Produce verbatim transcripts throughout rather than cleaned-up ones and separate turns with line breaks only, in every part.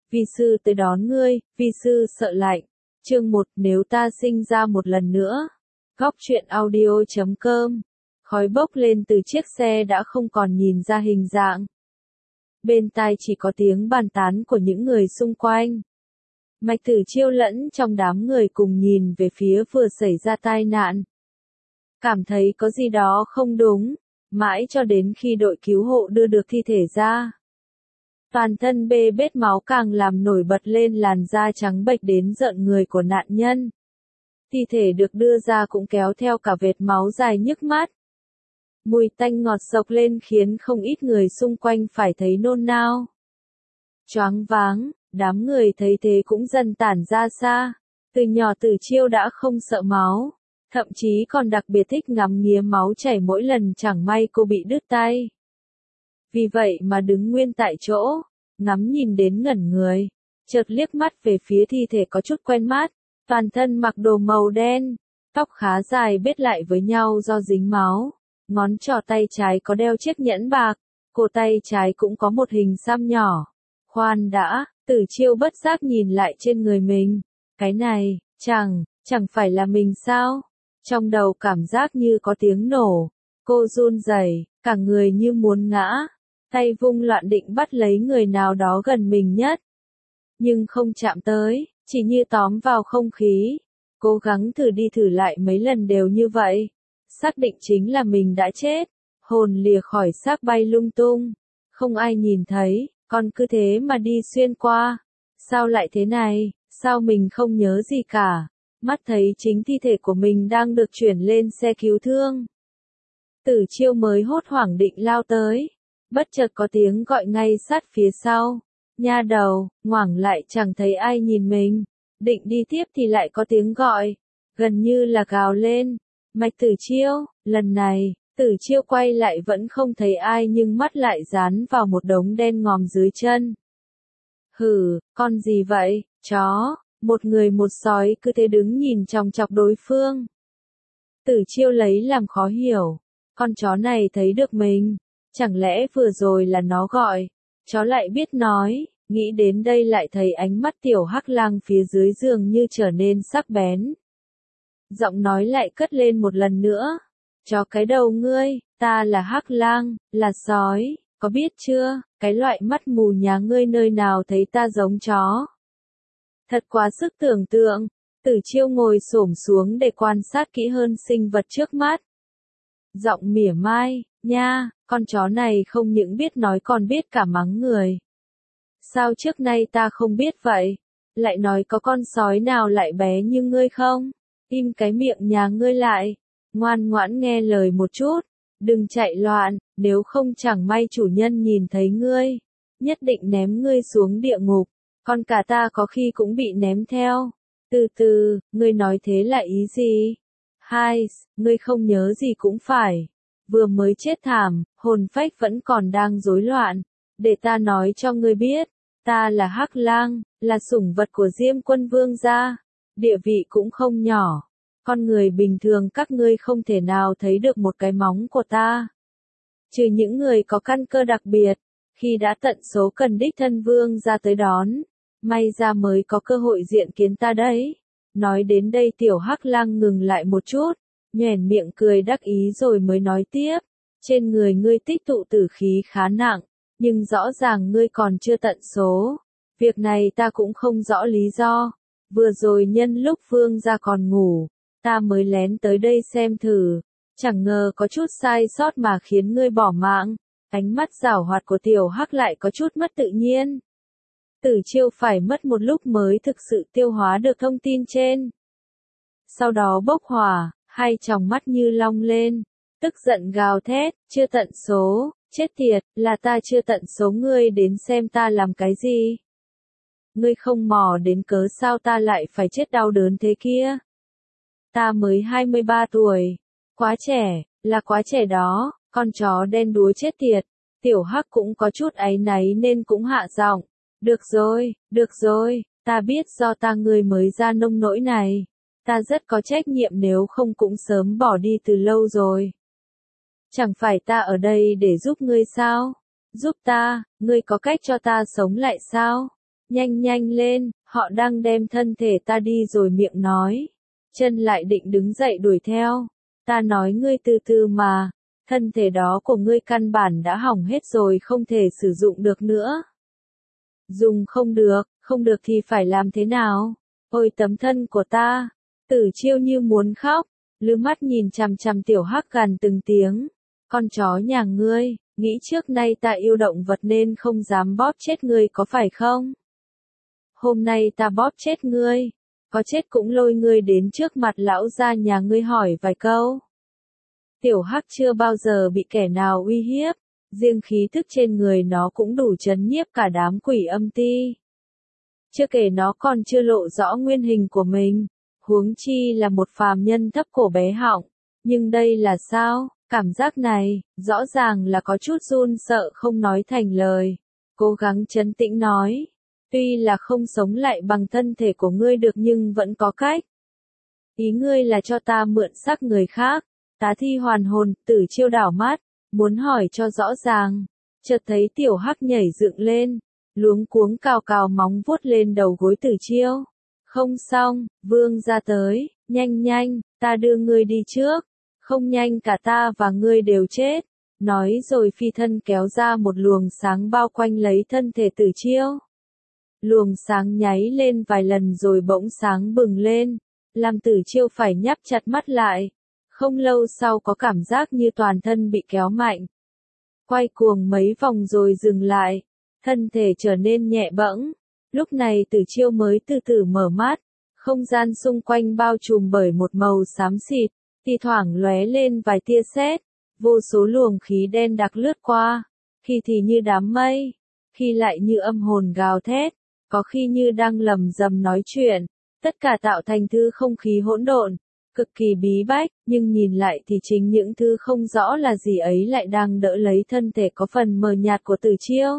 vi sư tới đón ngươi, vi sư sợ lạnh. Chương một, nếu ta sinh ra một lần nữa. Góc truyện audio chấm com. Khói bốc lên từ chiếc xe đã không còn nhìn ra hình dạng. Bên tai chỉ có tiếng bàn tán của những người xung quanh. Mạch Tử Chiêu lẫn trong đám người cùng nhìn về phía vừa xảy ra tai nạn. Cảm thấy có gì đó không đúng, mãi cho đến khi đội cứu hộ đưa được thi thể ra. Toàn thân bê bết máu càng làm nổi bật lên làn da trắng bệch đến rợn người của nạn nhân. Thi thể được đưa ra cũng kéo theo cả vệt máu dài nhức mắt. Mùi tanh ngọt sộc lên khiến không ít người xung quanh phải thấy nôn nao. Choáng váng, đám người thấy thế cũng dần tản ra xa. Từ nhỏ Tử Chiêu đã không sợ máu, thậm chí còn đặc biệt thích ngắm nghía máu chảy mỗi lần chẳng may cô bị đứt tay. Vì vậy mà đứng nguyên tại chỗ, ngắm nhìn đến ngẩn người, chợt liếc mắt về phía thi thể có chút quen mắt, toàn thân mặc đồ màu đen, tóc khá dài bết lại với nhau do dính máu, ngón trỏ tay trái có đeo chiếc nhẫn bạc, cổ tay trái cũng có một hình xăm nhỏ. Khoan đã, Tử Chiêu bất giác nhìn lại trên người mình, cái này, chẳng, chẳng phải là mình sao? Trong đầu cảm giác như có tiếng nổ, cô run rẩy, cả người như muốn ngã, tay vung loạn định bắt lấy người nào đó gần mình nhất. Nhưng không chạm tới, chỉ như tóm vào không khí, cố gắng thử đi thử lại mấy lần đều như vậy. Xác định chính là mình đã chết, hồn lìa khỏi xác bay lung tung, không ai nhìn thấy, còn cứ thế mà đi xuyên qua. Sao lại thế này, sao mình không nhớ gì cả, mắt thấy chính thi thể của mình đang được chuyển lên xe cứu thương. Tử Chiêu mới hốt hoảng định lao tới, bất chợt có tiếng gọi ngay sát phía sau. Nha đầu, ngoảnh lại chẳng thấy ai nhìn mình, định đi tiếp thì lại có tiếng gọi, gần như là gào lên. Mạch Tử Chiêu, lần này, Tử Chiêu quay lại vẫn không thấy ai nhưng mắt lại dán vào một đống đen ngòm dưới chân. Hừ, con gì vậy, chó, một người một sói cứ thế đứng nhìn chòng chọc đối phương. Tử Chiêu lấy làm khó hiểu, con chó này thấy được mình, chẳng lẽ vừa rồi là nó gọi, chó lại biết nói, nghĩ đến đây lại thấy ánh mắt tiểu Hắc Lang phía dưới giường như trở nên sắc bén. Giọng nói lại cất lên một lần nữa, chó cái đầu ngươi, ta là Hắc Lang, là sói, có biết chưa, cái loại mắt mù nhà ngươi nơi nào thấy ta giống chó. Thật quá sức tưởng tượng, Tử Chiêu ngồi xổm xuống để quan sát kỹ hơn sinh vật trước mắt. Giọng mỉa mai, nha, con chó này không những biết nói còn biết cả mắng người. Sao trước nay ta không biết vậy, lại nói có con sói nào lại bé như ngươi không? Im cái miệng nhà ngươi lại, ngoan ngoãn nghe lời một chút, đừng chạy loạn, nếu không chẳng may chủ nhân nhìn thấy ngươi, nhất định ném ngươi xuống địa ngục, còn cả ta có khi cũng bị ném theo. Từ từ, ngươi nói thế là ý gì? Hai, ngươi không nhớ gì cũng phải, vừa mới chết thảm, hồn phách vẫn còn đang rối loạn, để ta nói cho ngươi biết, ta là Hắc Lang, là sủng vật của Diêm Quân Vương gia, địa vị cũng không nhỏ. Con người bình thường các ngươi không thể nào thấy được một cái móng của ta. Trừ những người có căn cơ đặc biệt, khi đã tận số cần đích thân vương ra tới đón, may ra mới có cơ hội diện kiến ta đấy. Nói đến đây tiểu Hắc Lang ngừng lại một chút, nhoẻn miệng cười đắc ý rồi mới nói tiếp, trên người ngươi tích tụ tử khí khá nặng, nhưng rõ ràng ngươi còn chưa tận số. Việc này ta cũng không rõ lý do, vừa rồi nhân lúc vương ra còn ngủ, ta mới lén tới đây xem thử, chẳng ngờ có chút sai sót mà khiến ngươi bỏ mạng. Ánh mắt giảo hoạt của tiểu Hắc lại có chút mất tự nhiên. Tử Chiêu phải mất một lúc mới thực sự tiêu hóa được thông tin trên. Sau đó bốc hỏa, hai tròng mắt như long lên, tức giận gào thét, chưa tận số, chết tiệt, là ta chưa tận số, ngươi đến xem ta làm cái gì? Ngươi không mò đến cớ sao ta lại phải chết đau đớn thế kia? Ta mới hai mươi ba tuổi, quá trẻ, là quá trẻ đó, con chó đen đuối chết tiệt. Tiểu Hắc cũng có chút áy náy nên cũng hạ giọng, được rồi, được rồi, ta biết do ta ngươi mới ra nông nỗi này, ta rất có trách nhiệm nếu không cũng sớm bỏ đi từ lâu rồi. Chẳng phải ta ở đây để giúp ngươi sao? Giúp ta, ngươi có cách cho ta sống lại sao? Nhanh nhanh lên, họ đang đem thân thể ta đi rồi miệng nói. Chân lại định đứng dậy đuổi theo. Ta nói ngươi từ từ mà, thân thể đó của ngươi căn bản đã hỏng hết rồi không thể sử dụng được nữa. Dùng không được, không được thì phải làm thế nào? Ôi tấm thân của ta, Tử Chiêu như muốn khóc, lư mắt nhìn chằm chằm Tiểu Hắc gằn từng tiếng. Con chó nhà ngươi, nghĩ trước nay ta yêu động vật nên không dám bóp chết ngươi có phải không? Hôm nay ta bóp chết ngươi, có chết cũng lôi ngươi đến trước mặt lão gia nhà ngươi hỏi vài câu. Tiểu Hắc chưa bao giờ bị kẻ nào uy hiếp, riêng khí tức trên người nó cũng đủ chấn nhiếp cả đám quỷ âm ti. Chưa kể nó còn chưa lộ rõ nguyên hình của mình, huống chi là một phàm nhân thấp cổ bé họng, nhưng đây là sao? Cảm giác này, rõ ràng là có chút run sợ không nói thành lời. Cố gắng trấn tĩnh nói, tuy là không sống lại bằng thân thể của ngươi được nhưng vẫn có cách. Ý ngươi là cho ta mượn xác người khác. Tá Thi hoàn hồn, Tử Chiêu đảo mắt, muốn hỏi cho rõ ràng. Chợt thấy Tiểu Hắc nhảy dựng lên, luống cuống cào cào móng vuốt lên đầu gối Tử Chiêu. Không xong, Vương ra tới, nhanh nhanh, ta đưa ngươi đi trước. Không nhanh cả ta và ngươi đều chết. Nói rồi phi thân kéo ra một luồng sáng bao quanh lấy thân thể Tử Chiêu. Luồng sáng nháy lên vài lần rồi bỗng sáng bừng lên, làm Tử Chiêu phải nhắm chặt mắt lại. Không lâu sau có cảm giác như toàn thân bị kéo mạnh. Quay cuồng mấy vòng rồi dừng lại, thân thể trở nên nhẹ bẫng. Lúc này Tử Chiêu mới từ từ mở mắt, không gian xung quanh bao trùm bởi một màu xám xịt, thi thoảng lóe lên vài tia sét, vô số luồng khí đen đặc lướt qua, khi thì như đám mây, khi lại như âm hồn gào thét, có khi như đang lầm rầm nói chuyện, tất cả tạo thành thứ không khí hỗn độn, cực kỳ bí bách, nhưng nhìn lại thì chính những thứ không rõ là gì ấy lại đang đỡ lấy thân thể có phần mờ nhạt của Tử Chiêu.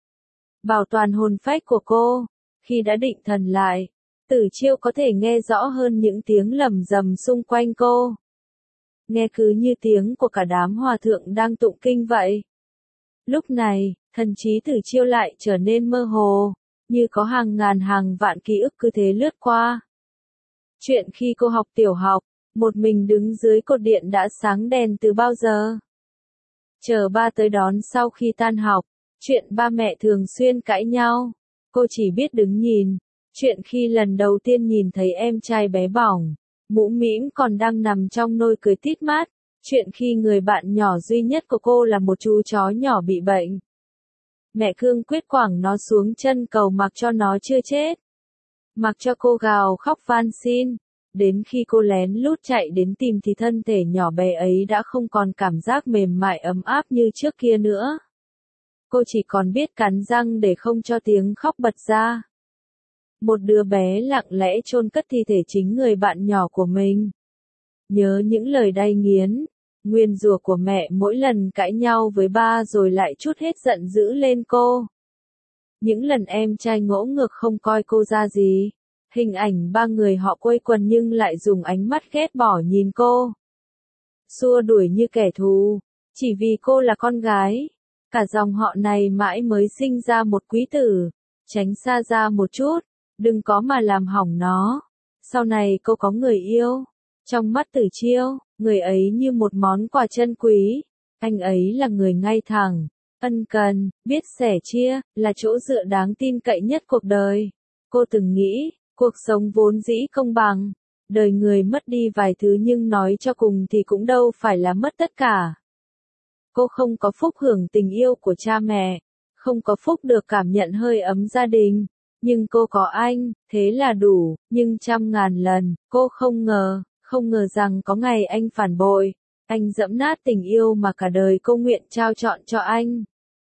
Bảo toàn hồn phách của cô, khi đã định thần lại, Tử Chiêu có thể nghe rõ hơn những tiếng lầm rầm xung quanh cô. Nghe cứ như tiếng của cả đám hòa thượng đang tụng kinh vậy. Lúc này, thần trí Tử Chiêu lại trở nên mơ hồ, như có hàng ngàn hàng vạn ký ức cứ thế lướt qua. Chuyện khi cô học tiểu học, một mình đứng dưới cột điện đã sáng đèn từ bao giờ. Chờ ba tới đón sau khi tan học, chuyện ba mẹ thường xuyên cãi nhau, cô chỉ biết đứng nhìn. Chuyện khi lần đầu tiên nhìn thấy em trai bé bỏng, mũm mĩm còn đang nằm trong nôi cười tít mắt. Chuyện khi người bạn nhỏ duy nhất của cô là một chú chó nhỏ bị bệnh. Mẹ cương quyết quẳng nó xuống chân cầu mặc cho nó chưa chết. Mặc cho cô gào khóc van xin. Đến khi cô lén lút chạy đến tìm thì thân thể nhỏ bé ấy đã không còn cảm giác mềm mại ấm áp như trước kia nữa. Cô chỉ còn biết cắn răng để không cho tiếng khóc bật ra. Một đứa bé lặng lẽ chôn cất thi thể chính người bạn nhỏ của mình. Nhớ những lời đay nghiến, nguyền rủa của mẹ mỗi lần cãi nhau với ba rồi lại trút hết giận dữ lên cô. Những lần em trai ngỗ ngược không coi cô ra gì. Hình ảnh ba người họ quây quần nhưng lại dùng ánh mắt ghét bỏ nhìn cô. Xua đuổi như kẻ thù, chỉ vì cô là con gái. Cả dòng họ này mãi mới sinh ra một quý tử. Tránh xa ra một chút, đừng có mà làm hỏng nó. Sau này cô có người yêu. Trong mắt Tử Chiêu, người ấy như một món quà chân quý. Anh ấy là người ngay thẳng, ân cần, biết sẻ chia, là chỗ dựa đáng tin cậy nhất cuộc đời. Cô từng nghĩ, cuộc sống vốn dĩ công bằng, đời người mất đi vài thứ nhưng nói cho cùng thì cũng đâu phải là mất tất cả. Cô không có phúc hưởng tình yêu của cha mẹ, không có phúc được cảm nhận hơi ấm gia đình, nhưng cô có anh, thế là đủ, nhưng trăm ngàn lần, cô không ngờ, không ngờ rằng có ngày anh phản bội, anh dẫm nát tình yêu mà cả đời cô nguyện trao trọn cho anh.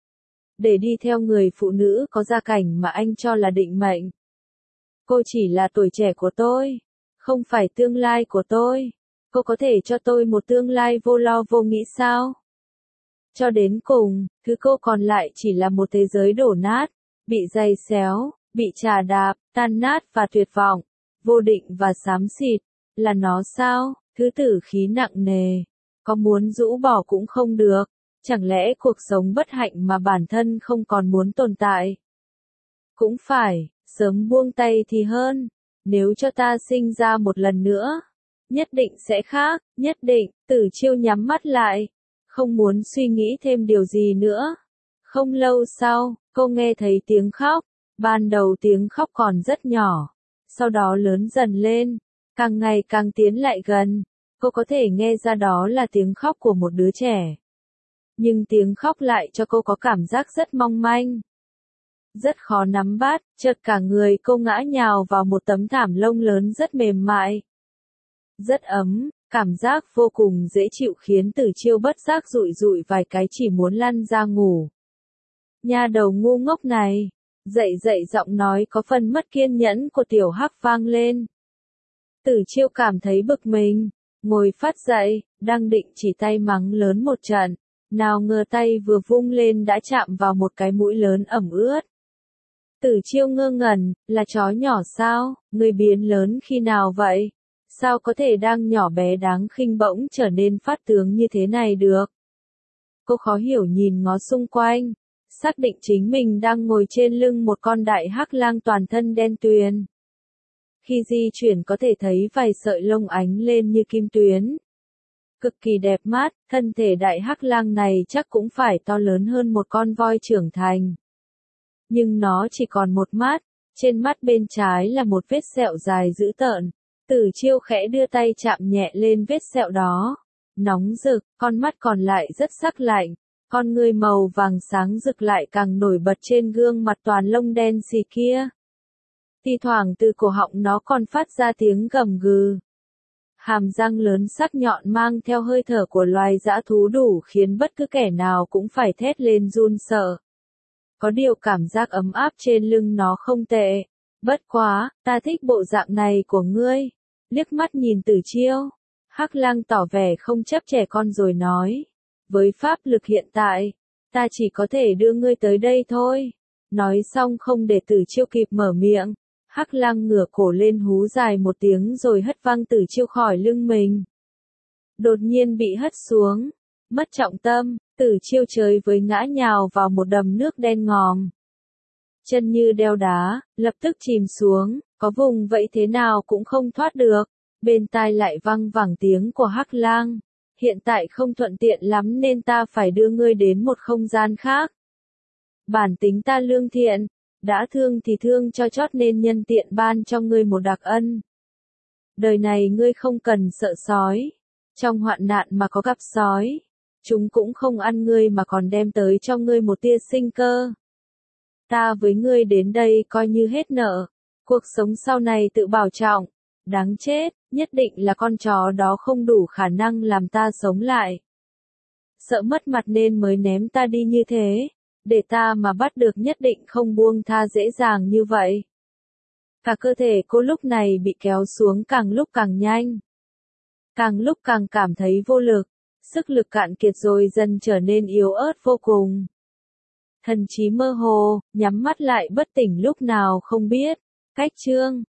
Để đi theo người phụ nữ có gia cảnh mà anh cho là định mệnh. Cô chỉ là tuổi trẻ của tôi, không phải tương lai của tôi. Cô có thể cho tôi một tương lai vô lo vô nghĩ sao? Cho đến cùng, thứ cô còn lại chỉ là một thế giới đổ nát, bị giày xéo, bị chà đạp, tan nát và tuyệt vọng, vô định và xám xịt. Là nó sao? Thứ tử khí nặng nề. Có muốn rũ bỏ cũng không được. Chẳng lẽ cuộc sống bất hạnh mà bản thân không còn muốn tồn tại? Cũng phải, sớm buông tay thì hơn. Nếu cho ta sinh ra một lần nữa, nhất định sẽ khác, nhất định. Tử Chiêu nhắm mắt lại, không muốn suy nghĩ thêm điều gì nữa. Không lâu sau, cô nghe thấy tiếng khóc. Ban đầu tiếng khóc còn rất nhỏ, sau đó lớn dần lên, càng ngày càng tiến lại gần. Cô có thể nghe ra đó là tiếng khóc của một đứa trẻ. Nhưng tiếng khóc lại cho cô có cảm giác rất mong manh, rất khó nắm bắt. Chợt cả người cô ngã nhào vào một tấm thảm lông lớn rất mềm mại, rất ấm, cảm giác vô cùng dễ chịu khiến Tử Chiêu bất giác dụi dụi vài cái chỉ muốn lăn ra ngủ. Nha đầu ngu ngốc này, dậy dậy, giọng nói có phần mất kiên nhẫn của Tiểu Hắc vang lên. Tử Chiêu cảm thấy bực mình, ngồi phát dậy, đang định chỉ tay mắng lớn một trận, nào ngờ tay vừa vung lên đã chạm vào một cái mũi lớn ẩm ướt. Tử Chiêu ngơ ngẩn, là chó nhỏ sao, người biến lớn khi nào vậy? Sao có thể đang nhỏ bé đáng khinh bỗng trở nên phát tướng như thế này được? Cô khó hiểu nhìn ngó xung quanh, xác định chính mình đang ngồi trên lưng một con đại hắc lang toàn thân đen tuyền. Khi di chuyển có thể thấy vài sợi lông ánh lên như kim tuyến. Cực kỳ đẹp mắt, thân thể đại hắc lang này chắc cũng phải to lớn hơn một con voi trưởng thành. Nhưng nó chỉ còn một mắt, trên mắt bên trái là một vết sẹo dài dữ tợn. Tử Chiêu khẽ đưa tay chạm nhẹ lên vết sẹo đó. Nóng rực, con mắt còn lại rất sắc lạnh. Con người màu vàng sáng rực lại càng nổi bật trên gương mặt toàn lông đen xì kia. Thi thoảng từ cổ họng nó còn phát ra tiếng gầm gừ. Hàm răng lớn sắc nhọn mang theo hơi thở của loài dã thú đủ khiến bất cứ kẻ nào cũng phải thét lên run sợ. Có điều cảm giác ấm áp trên lưng nó không tệ. Bất quá, ta thích bộ dạng này của ngươi. Liếc mắt nhìn Tử Chiêu, Hắc Lang tỏ vẻ không chấp trẻ con rồi nói. Với pháp lực hiện tại, ta chỉ có thể đưa ngươi tới đây thôi. Nói xong không để Tử Chiêu kịp mở miệng, Hắc Lang ngửa cổ lên hú dài một tiếng rồi hất văng Tử Chiêu khỏi lưng mình. Đột nhiên bị hất xuống, mất trọng tâm, Tử Chiêu chơi với ngã nhào vào một đầm nước đen ngòm. Chân như đeo đá, lập tức chìm xuống, có vùng vẫy thế nào cũng không thoát được. Bên tai lại văng vẳng tiếng của Hắc Lang. Hiện tại không thuận tiện lắm nên ta phải đưa ngươi đến một không gian khác. Bản tính ta lương thiện, đã thương thì thương cho chót nên nhân tiện ban cho ngươi một đặc ân. Đời này ngươi không cần sợ sói. Trong hoạn nạn mà có gặp sói, chúng cũng không ăn ngươi mà còn đem tới cho ngươi một tia sinh cơ. Ta với ngươi đến đây coi như hết nợ. Cuộc sống sau này tự bảo trọng. Đáng chết, nhất định là con chó đó không đủ khả năng làm ta sống lại. Sợ mất mặt nên mới ném ta đi như thế. Để ta mà bắt được nhất định không buông tha dễ dàng như vậy. Cả cơ thể cô lúc này bị kéo xuống càng lúc càng nhanh. Càng lúc càng cảm thấy vô lực. Sức lực cạn kiệt rồi dần trở nên yếu ớt vô cùng. Thần trí mơ hồ, nhắm mắt lại bất tỉnh lúc nào không biết. Cách chương